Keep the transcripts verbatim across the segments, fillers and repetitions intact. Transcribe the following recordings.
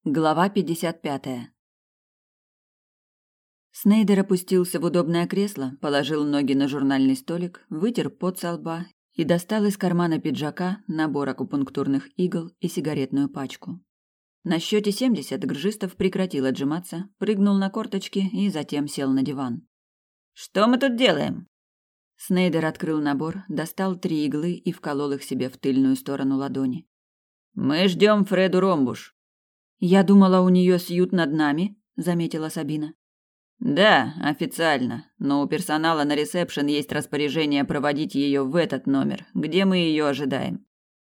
Глава пятьдесят пятая. Снейдер опустился в удобное кресло, положил ноги на журнальный столик, вытер пот со лба и достал из кармана пиджака набор акупунктурных игл и сигаретную пачку. На счете семьдесят Гржистов прекратил отжиматься, прыгнул на корточки и затем сел на диван. «Что мы тут делаем?» Снейдер открыл набор, достал три иглы и вколол их себе в тыльную сторону ладони. «Мы ждем Фреду Ромбуш». «Я думала, у нее сьют над нами», — заметила Сабина. «Да, официально, но у персонала на ресепшн есть распоряжение проводить ее в этот номер, где мы ее ожидаем».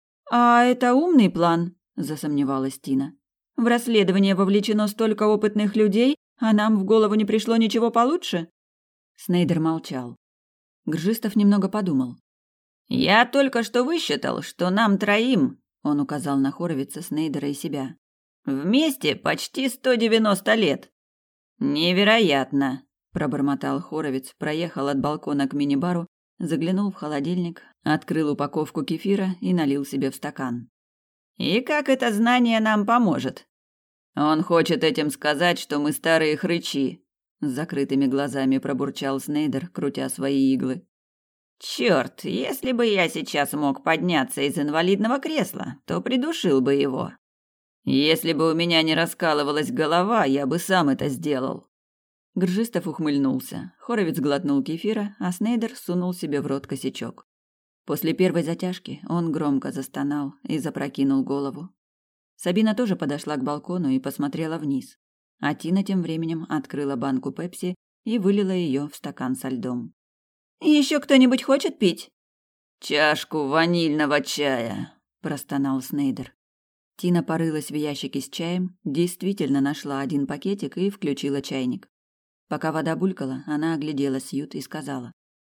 «А это умный план», — засомневалась Тина. «В расследование вовлечено столько опытных людей, а нам в голову не пришло ничего получше?» Снейдер молчал. Гржистов немного подумал. «Я только что высчитал, что нам троим», — он указал на Хоровица, Снейдера и себя. «Вместе почти сто девяносто лет». «Невероятно», – пробормотал Хоровиц, проехал от балкона к мини-бару, заглянул в холодильник, открыл упаковку кефира и налил себе в стакан. «И как это знание нам поможет?» «Он хочет этим сказать, что мы старые хрычи», – с закрытыми глазами пробурчал Снейдер, крутя свои иглы. «Черт, если бы я сейчас мог подняться из инвалидного кресла, то придушил бы его. Если бы у меня не раскалывалась голова, я бы сам это сделал». Гржистов ухмыльнулся. Хоровиц глотнул кефира, а Снейдер сунул себе в рот косячок. После первой затяжки он громко застонал и запрокинул голову. Сабина тоже подошла к балкону и посмотрела вниз. А Тина тем временем открыла банку пепси и вылила ее в стакан со льдом. «Еще кто-нибудь хочет пить?» «Чашку ванильного чая», – простонал Снейдер. Тина порылась в ящике с чаем, действительно нашла один пакетик и включила чайник. Пока вода булькала, она оглядела Сьют и сказала: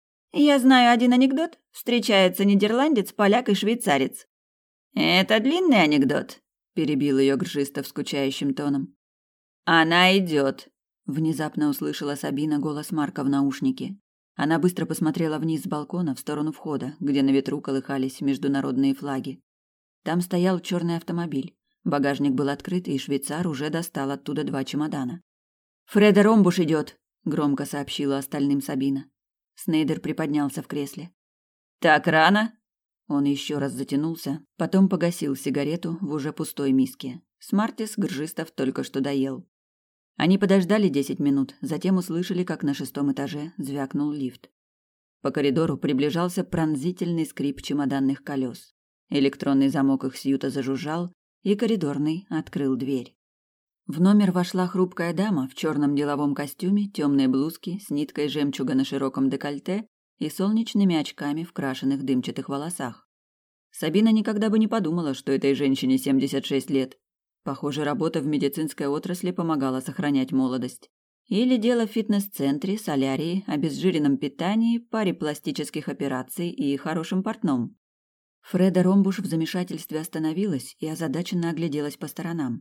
«Я знаю один анекдот. Встречается нидерландец, поляк и швейцарец». «Это длинный анекдот», – перебил ее Гржистов скучающим тоном. «Она идет», – внезапно услышала Сабина голос Марка в наушнике. Она быстро посмотрела вниз с балкона в сторону входа, где на ветру колыхались международные флаги. Там стоял черный автомобиль. Багажник был открыт, и швейцар уже достал оттуда два чемодана. «Фреда Ромбуш идет», — громко сообщила остальным Сабина. Снейдер приподнялся в кресле. «Так рано?» Он еще раз затянулся, потом погасил сигарету в уже пустой миске. Смартис Гржистов только что доел. Они подождали десять минут, затем услышали, как на шестом этаже звякнул лифт. По коридору приближался пронзительный скрип чемоданных колес. Электронный замок их сьюта зажужжал, и коридорный открыл дверь. В номер вошла хрупкая дама в черном деловом костюме, темной блузке с ниткой жемчуга на широком декольте и солнечными очками в крашеных дымчатых волосах. Сабина никогда бы не подумала, что этой женщине семьдесят шесть лет. Похоже, работа в медицинской отрасли помогала сохранять молодость. Или дело в фитнес-центре, солярии, обезжиренном питании, паре пластических операций и хорошем портном. Фреда Ромбуш в замешательстве остановилась и озадаченно огляделась по сторонам.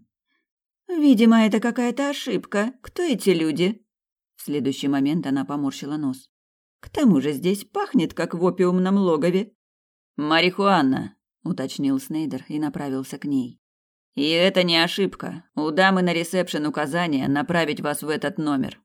«Видимо, это какая-то ошибка. Кто эти люди?» В следующий момент она поморщила нос. «К тому же здесь пахнет, как в опиумном логове». «Марихуана», — уточнил Снейдер и направился к ней. «И это не ошибка. У дамы на ресепшн указание направить вас в этот номер».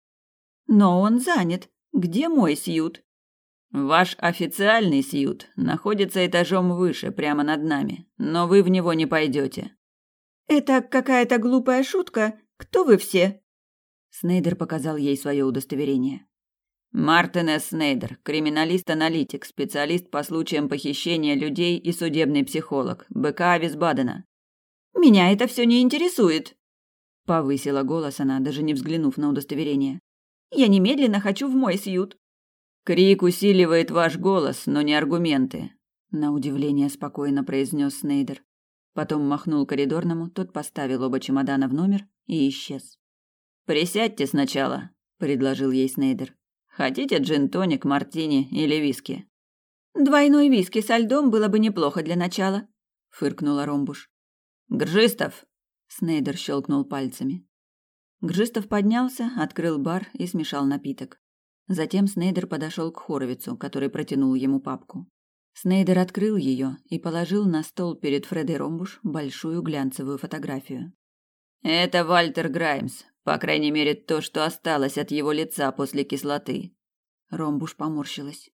«Но он занят. Где мой сьют?» «Ваш официальный сьют находится этажом выше, прямо над нами, но вы в него не пойдете». «Это какая-то глупая шутка. Кто вы все?» Снейдер показал ей свое удостоверение. «Мартин С. Снейдер, криминалист-аналитик, специалист по случаям похищения людей и судебный психолог, БК Висбадена». «Меня это все не интересует», — повысила голос она, даже не взглянув на удостоверение. «Я немедленно хочу в мой сьют». «Крик усиливает ваш голос, но не аргументы», — на удивление спокойно произнес Снейдер. Потом махнул коридорному, тот поставил оба чемодана в номер и исчез. «Присядьте сначала», — предложил ей Снейдер. «Хотите джин-тоник, мартини или виски?» «Двойной виски со льдом было бы неплохо для начала», — фыркнула Ромбуш. «Гржистов!» — Снейдер щелкнул пальцами. Гржистов поднялся, открыл бар и смешал напиток. Затем Снейдер подошел к Хоровицу, который протянул ему папку. Снейдер открыл ее и положил на стол перед Фредой Ромбуш большую глянцевую фотографию. Это Вальтер Граймс, по крайней мере, то, что осталось от его лица после кислоты. Ромбуш поморщилась.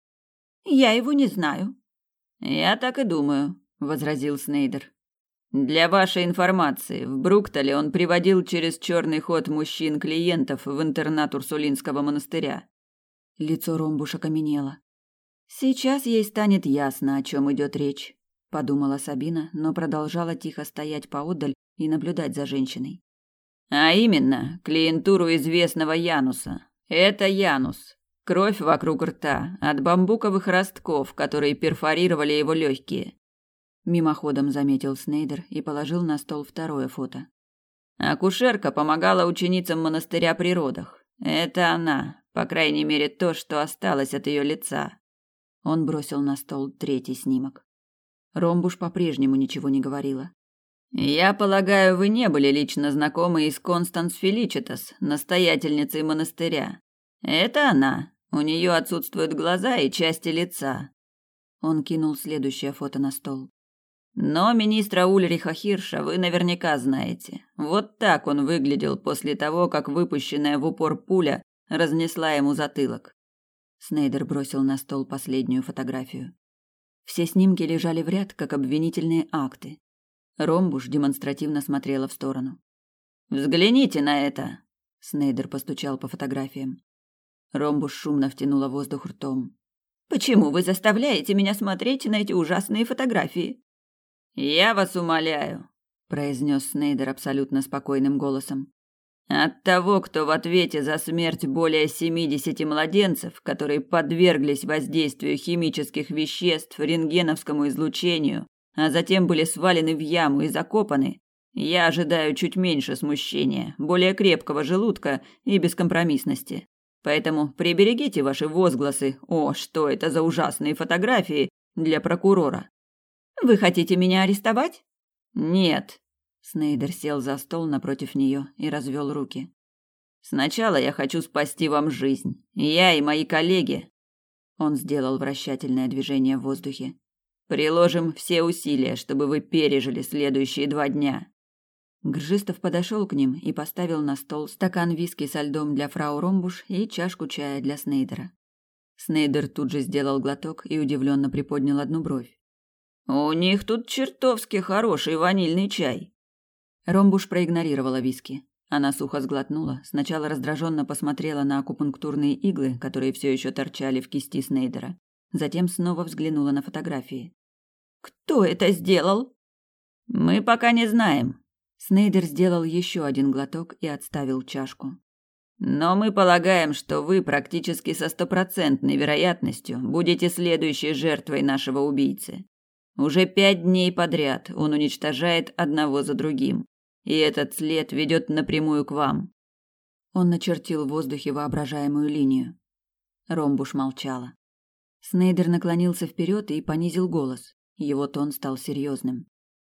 Я его не знаю. Я так и думаю, возразил Снейдер. Для вашей информации, в Бруктале он приводил через черный ход мужчин-клиентов в интернат Урсулинского монастыря. Лицо Ромбуша окаменело. Сейчас ей станет ясно, о чем идет речь, подумала Сабина, но продолжала тихо стоять поодаль и наблюдать за женщиной. А именно, клиентуру известного Януса. Это Янус. Кровь вокруг рта от бамбуковых ростков, которые перфорировали его легкие. Мимоходом заметил Снейдер и положил на стол второе фото. Акушерка помогала ученицам монастыря при родах. Это она, по крайней мере, то, что осталось от ее лица. Он бросил на стол третий снимок. Ромбуш по-прежнему ничего не говорила. Я полагаю, вы не были лично знакомы и с Констанс Феличитас, настоятельницей монастыря. Это она. У нее отсутствуют глаза и части лица. Он кинул следующее фото на стол. Но министра Ульриха Хирша вы наверняка знаете. Вот так он выглядел после того, как выпущенная в упор пуля разнесла ему затылок. Снейдер бросил на стол последнюю фотографию. Все снимки лежали в ряд, как обвинительные акты. Ромбуш демонстративно смотрела в сторону. «Взгляните на это!» Снейдер постучал по фотографиям. Ромбуш шумно втянула воздух ртом. «Почему вы заставляете меня смотреть на эти ужасные фотографии?» «Я вас умоляю», – произнес Снейдер абсолютно спокойным голосом. «От того, кто в ответе за смерть более семидесяти младенцев, которые подверглись воздействию химических веществ, рентгеновскому излучению, а затем были свалены в яму и закопаны, я ожидаю чуть меньше смущения, более крепкого желудка и бескомпромиссности. Поэтому приберегите ваши возгласы «О, что это за ужасные фотографии» для прокурора». «Вы хотите меня арестовать?» «Нет». Снейдер сел за стол напротив нее и развел руки. «Сначала я хочу спасти вам жизнь. Я и мои коллеги». Он сделал вращательное движение в воздухе. «Приложим все усилия, чтобы вы пережили следующие два дня». Гржистов подошел к ним и поставил на стол стакан виски со льдом для фрау Ромбуш и чашку чая для Снейдера. Снейдер тут же сделал глоток и удивленно приподнял одну бровь. «У них тут чертовски хороший ванильный чай». Ромбуш проигнорировала виски. Она сухо сглотнула, сначала раздраженно посмотрела на акупунктурные иглы, которые все еще торчали в кисти Снейдера. Затем снова взглянула на фотографии. «Кто это сделал?» «Мы пока не знаем». Снейдер сделал еще один глоток и отставил чашку. «Но мы полагаем, что вы практически со стопроцентной вероятностью будете следующей жертвой нашего убийцы. Уже пять дней подряд он уничтожает одного за другим, и этот след ведет напрямую к вам». Он начертил в воздухе воображаемую линию. Ромбуш молчала. Снейдер наклонился вперед и понизил голос. Его тон стал серьезным.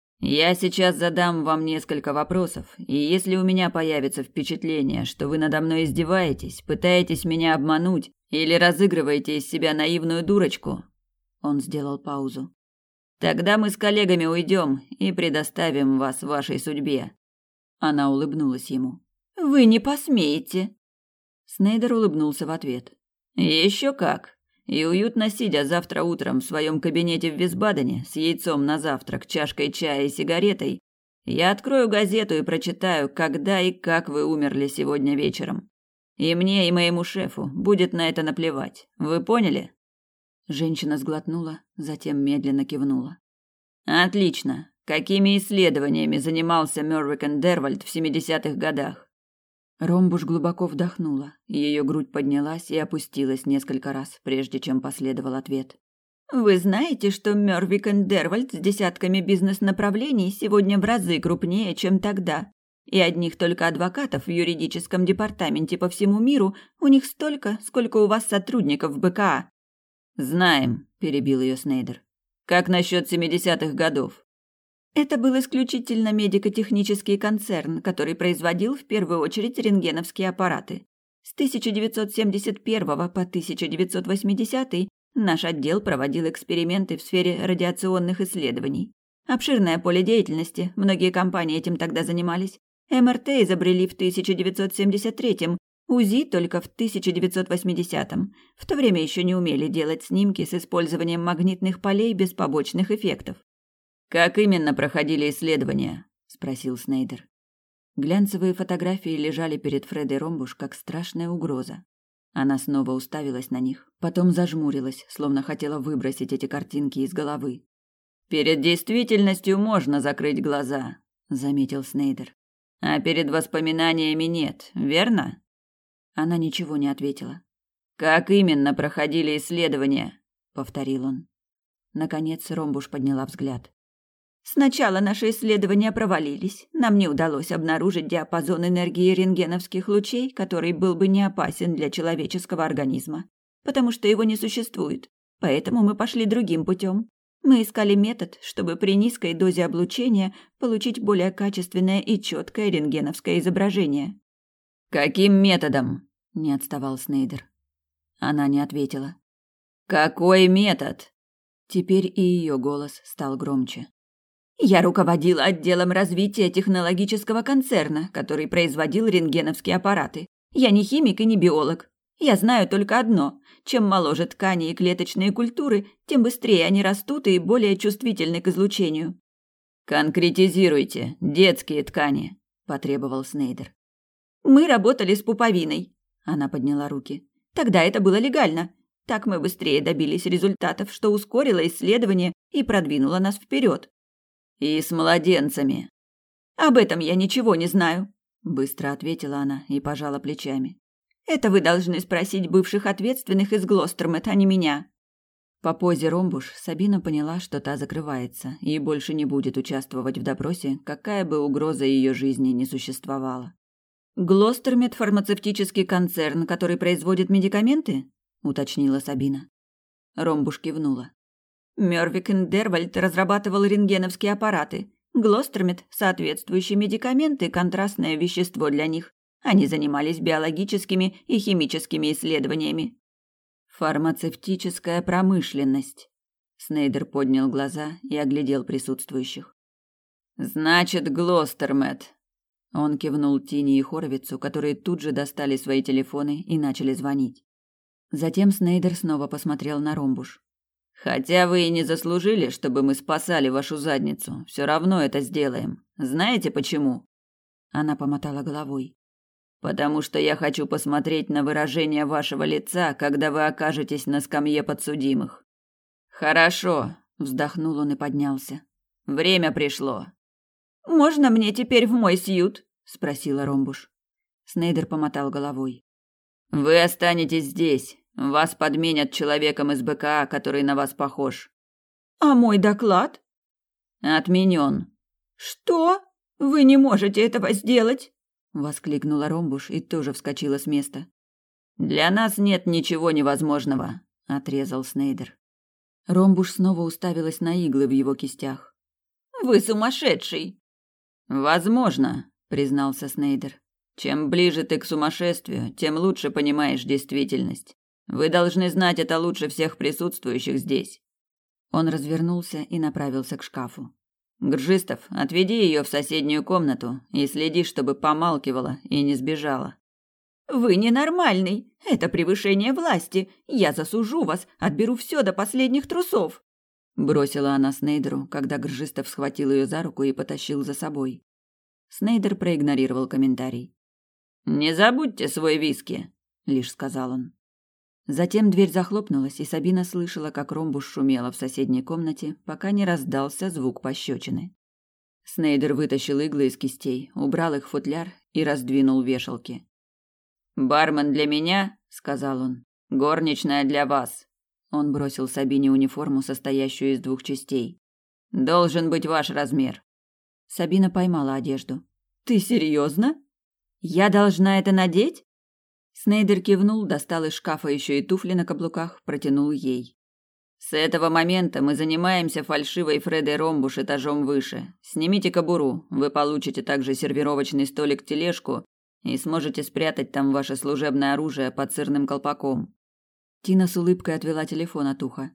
«Я сейчас задам вам несколько вопросов, и если у меня появится впечатление, что вы надо мной издеваетесь, пытаетесь меня обмануть или разыгрываете из себя наивную дурочку...» Он сделал паузу. «Тогда мы с коллегами уйдем и предоставим вас вашей судьбе». Она улыбнулась ему. «Вы не посмеете». Снейдер улыбнулся в ответ. «Еще как. И уютно сидя завтра утром в своем кабинете в Висбадене с яйцом на завтрак, чашкой чая и сигаретой, я открою газету и прочитаю, когда и как вы умерли сегодня вечером. И мне, и моему шефу будет на это наплевать. Вы поняли?» Женщина сглотнула, затем медленно кивнула. «Отлично. Какими исследованиями занимался Мервик Дервальд в семидесятых годах?» Ромбуш глубоко вдохнула, ее грудь поднялась и опустилась несколько раз, прежде чем последовал ответ. «Вы знаете, что Мервик Дервальд с десятками бизнес-направлений сегодня в разы крупнее, чем тогда? И одних только адвокатов в юридическом департаменте по всему миру у них столько, сколько у вас сотрудников в БКА». «Знаем», – перебил ее Снейдер. «Как насчет семидесятых годов?» Это был исключительно медико-технический концерн, который производил в первую очередь рентгеновские аппараты. С тысяча девятьсот семьдесят первого по тысяча девятьсот восьмидесятый наш отдел проводил эксперименты в сфере радиационных исследований. Обширное поле деятельности, многие компании этим тогда занимались. эм эр тэ изобрели в тысяча девятьсот семьдесят третьем, УЗИ только в тысяча девятьсот восьмидесятом. В то время еще не умели делать снимки с использованием магнитных полей без побочных эффектов. «Как именно проходили исследования?» – спросил Снейдер. Глянцевые фотографии лежали перед Фредой Ромбуш как страшная угроза. Она снова уставилась на них, потом зажмурилась, словно хотела выбросить эти картинки из головы. «Перед действительностью можно закрыть глаза», – заметил Снейдер. «А перед воспоминаниями нет, верно?» Она ничего не ответила. «Как именно проходили исследования?» – повторил он. Наконец Ромбуш подняла взгляд. Сначала наши исследования провалились. Нам не удалось обнаружить диапазон энергии рентгеновских лучей, который был бы не опасен для человеческого организма, потому что его не существует. Поэтому мы пошли другим путем. Мы искали метод, чтобы при низкой дозе облучения получить более качественное и четкое рентгеновское изображение. «Каким методом?» – не отставал Снейдер. Она не ответила. «Какой метод?» Теперь и ее голос стал громче. Я руководила отделом развития технологического концерна, который производил рентгеновские аппараты. Я не химик и не биолог. Я знаю только одно. Чем моложе ткани и клеточные культуры, тем быстрее они растут и более чувствительны к излучению. «Конкретизируйте. Детские ткани», – потребовал Снейдер. «Мы работали с пуповиной». Она подняла руки. «Тогда это было легально. Так мы быстрее добились результатов, что ускорило исследование и продвинуло нас вперед. «И с младенцами». «Об этом я ничего не знаю», – быстро ответила она и пожала плечами. «Это вы должны спросить бывших ответственных из Глостермет, а не меня». По позе Ромбуш Сабина поняла, что та закрывается и больше не будет участвовать в допросе, какая бы угроза ее жизни не существовала. «Глостермет – фармацевтический концерн, который производит медикаменты?» – уточнила Сабина. Ромбуш кивнула. Мёрвик энд Дервальд разрабатывал рентгеновские аппараты. Глостермет – соответствующие медикаменты, контрастное вещество для них. Они занимались биологическими и химическими исследованиями. «Фармацевтическая промышленность». Снейдер поднял глаза и оглядел присутствующих. «Значит, Глостермет». Он кивнул Тине и Хоровицу, которые тут же достали свои телефоны и начали звонить. Затем Снейдер снова посмотрел на Ромбуш. «Хотя вы и не заслужили, чтобы мы спасали вашу задницу, все равно это сделаем. Знаете почему?» Она помотала головой. «Потому что я хочу посмотреть на выражение вашего лица, когда вы окажетесь на скамье подсудимых». «Хорошо», – вздохнул он и поднялся. «Время пришло». «Можно мне теперь в мой сьют?» – спросила Ромбуш. Снейдер помотал головой. «Вы останетесь здесь. Вас подменят человеком из бэ ка а, который на вас похож». «А мой доклад?» «Отменен». «Что? Вы не можете этого сделать?» – воскликнула Ромбуш и тоже вскочила с места. «Для нас нет ничего невозможного», – отрезал Снейдер. Ромбуш снова уставилась на иглы в его кистях. «Вы сумасшедший!» «Возможно», – признался Снейдер. «Чем ближе ты к сумасшествию, тем лучше понимаешь действительность. Вы должны знать это лучше всех присутствующих здесь». Он развернулся и направился к шкафу. «Гржистов, отведи ее в соседнюю комнату и следи, чтобы помалкивала и не сбежала». «Вы ненормальный. Это превышение власти. Я засужу вас, отберу все до последних трусов». Бросила она Снейдеру, когда Гржистов схватил ее за руку и потащил за собой. Снейдер проигнорировал комментарий. «Не забудьте свой виски», — лишь сказал он. Затем дверь захлопнулась, и Сабина слышала, как Ромбуш шумела в соседней комнате, пока не раздался звук пощечины. Снейдер вытащил иглы из кистей, убрал их в футляр и раздвинул вешалки. «Бармен для меня», — сказал он, — «горничная для вас». Он бросил Сабине униформу, состоящую из двух частей. «Должен быть ваш размер». Сабина поймала одежду. «Ты серьезно? Я должна это надеть?» Снейдер кивнул, достал из шкафа еще и туфли на каблуках, протянул ей. «С этого момента мы занимаемся фальшивой Фредой Ромбуш этажом выше. Снимите кобуру, вы получите также сервировочный столик-тележку и сможете спрятать там ваше служебное оружие под сырным колпаком». Тина с улыбкой отвела телефон от уха.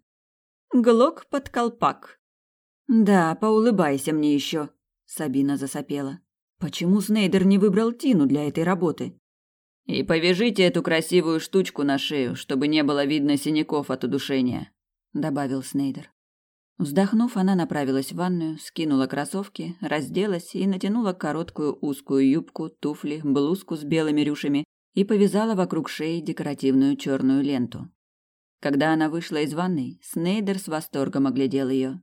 «Глок под колпак». «Да, поулыбайся мне еще», — Сабина засопела. Почему Снейдер не выбрал Тину для этой работы? И повяжите эту красивую штучку на шею, чтобы не было видно синяков от удушения, добавил Снейдер. Вздохнув, она направилась в ванную, скинула кроссовки, разделась и натянула короткую узкую юбку, туфли, блузку с белыми рюшами и повязала вокруг шеи декоративную черную ленту. Когда она вышла из ванной, Снейдер с восторгом оглядел ее.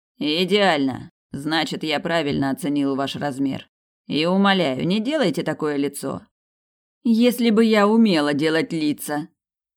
«Идеально! Значит, я правильно оценил ваш размер. И умоляю, не делайте такое лицо». «Если бы я умела делать лица!»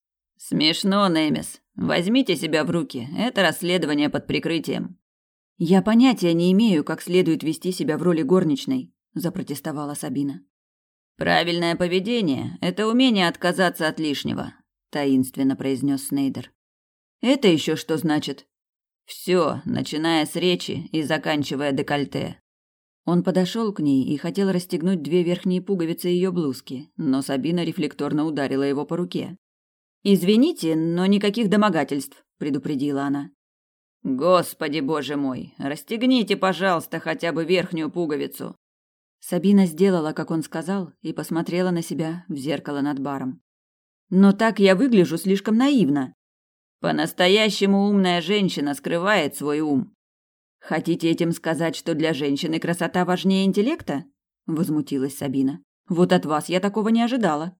«Смешно, Немис. Возьмите себя в руки. Это расследование под прикрытием». «Я понятия не имею, как следует вести себя в роли горничной», – запротестовала Сабина. «Правильное поведение – это умение отказаться от лишнего», – таинственно произнес Снейдер. «Это еще что значит?» «Все, начиная с речи и заканчивая декольте». Он подошел к ней и хотел расстегнуть две верхние пуговицы ее блузки, но Сабина рефлекторно ударила его по руке. «Извините, но никаких домогательств», – предупредила она. «Господи, боже мой, расстегните, пожалуйста, хотя бы верхнюю пуговицу». Сабина сделала, как он сказал, и посмотрела на себя в зеркало над баром. «Но так я выгляжу слишком наивно». «По-настоящему умная женщина скрывает свой ум». «Хотите этим сказать, что для женщины красота важнее интеллекта?» – возмутилась Сабина. «Вот от вас я такого не ожидала».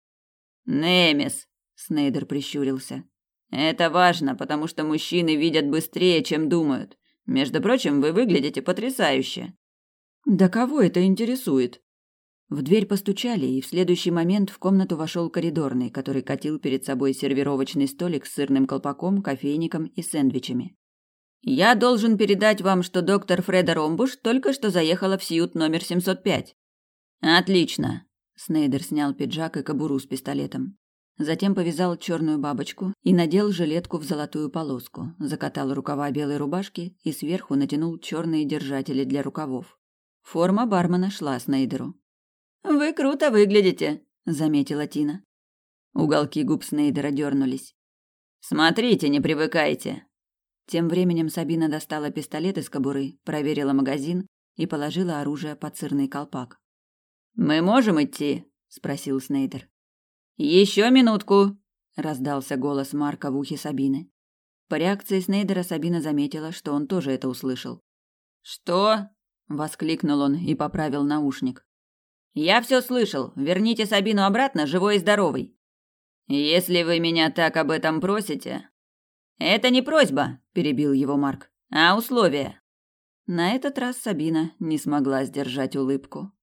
«Немис», – Снейдер прищурился. «Это важно, потому что мужчины видят быстрее, чем думают. Между прочим, вы выглядите потрясающе». «Да кого это интересует?» В дверь постучали, и в следующий момент в комнату вошел коридорный, который катил перед собой сервировочный столик с сырным колпаком, кофейником и сэндвичами. «Я должен передать вам, что доктор Фреда Ромбуш только что заехала в Сьют номер семьсот пять». «Отлично». Снейдер снял пиджак и кобуру с пистолетом. Затем повязал черную бабочку и надел жилетку в золотую полоску, закатал рукава белой рубашки и сверху натянул черные держатели для рукавов. Форма бармена шла Снейдеру. «Вы круто выглядите», — заметила Тина. Уголки губ Снейдера дернулись. «Смотрите, не привыкайте». Тем временем Сабина достала пистолет из кобуры, проверила магазин и положила оружие под сырный колпак. «Мы можем идти?» – спросил Снейдер. «Еще минутку!» – раздался голос Марка в ухе Сабины. По реакции Снейдера Сабина заметила, что он тоже это услышал. «Что?» – воскликнул он и поправил наушник. «Я все слышал. Верните Сабину обратно, живой и здоровой». «Если вы меня так об этом просите...» «Это не просьба», – перебил его Марк, – «а условие». На этот раз Сабина не смогла сдержать улыбку.